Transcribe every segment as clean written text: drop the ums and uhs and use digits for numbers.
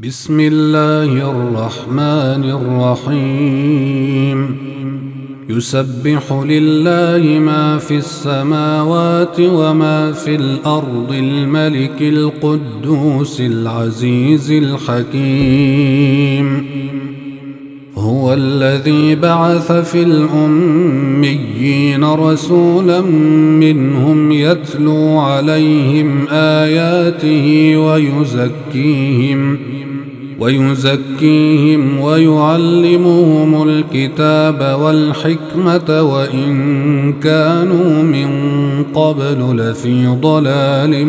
بسم الله الرحمن الرحيم. يسبح لله ما في السماوات وما في الأرض الملك القدوس العزيز الحكيم. هو الذي بعث في الأميين رسولا منهم يتلو عليهم آياته ويزكيهم ويعلمهم الكتاب والحكمة وإن كانوا من قبل لفي ضلال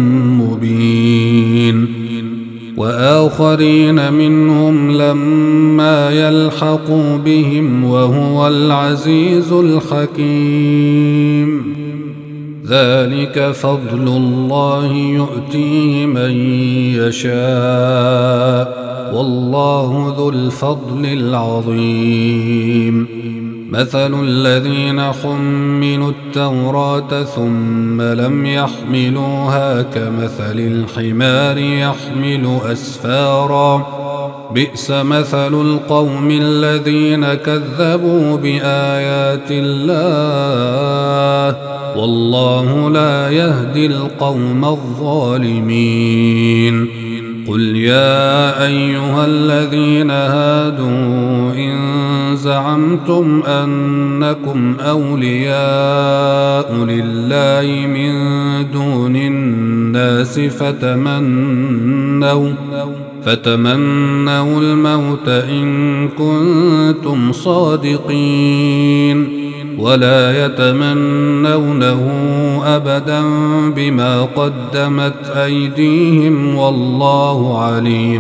مبين. وآخرين منهم لما يلحقوا بهم وهو العزيز الحكيم. ذلك فضل الله يؤتيه من يشاء والله ذو الفضل العظيم. مثل الذين حملوا التوراة ثم لم يحملوها كمثل الحمار يحمل أسفارا بئس مثل القوم الذين كذبوا بآيات الله والله لا يهدي القوم الظالمين. قل يا أيها الذين هادوا إن زعمتم أنكم أولياء لله من دون الناس فتمنوا الموت إن كنتم صادقين ولا يتمنونه أبدا بما قدمت أيديهم والله عليم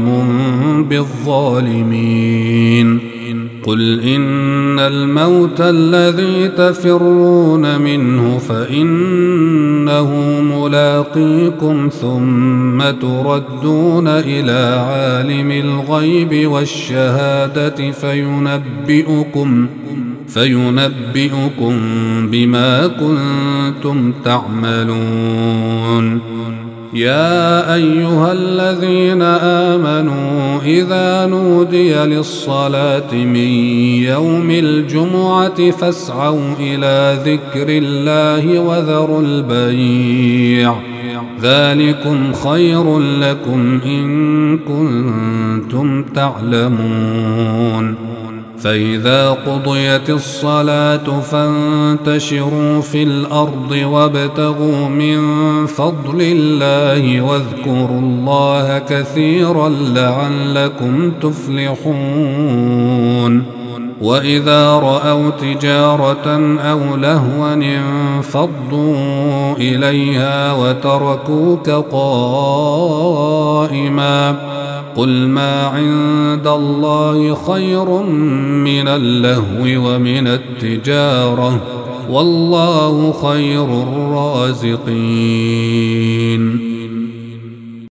بالظالمين. قل إن الموت الذي تفرون منه فإنه ملاقيكم ثم تردون إلى عالم الغيب والشهادة فينبئكم بما كنتم تعملون. يا أيها الذين آمنوا إذا نودي للصلاة من يوم الجمعة فاسعوا إلى ذكر الله وذروا البيع ذلكم خير لكم إن كنتم تعلمون. فإذا قضيت الصلاة فانتشروا في الأرض وابتغوا من فضل الله واذكروا الله كثيرا لعلكم تفلحون. وإذا رأوا تجارة أو لهوا انفضوا إليها وتركوك قائما قل ما عند الله خير من اللهو ومن التجارة والله خير الرازقين.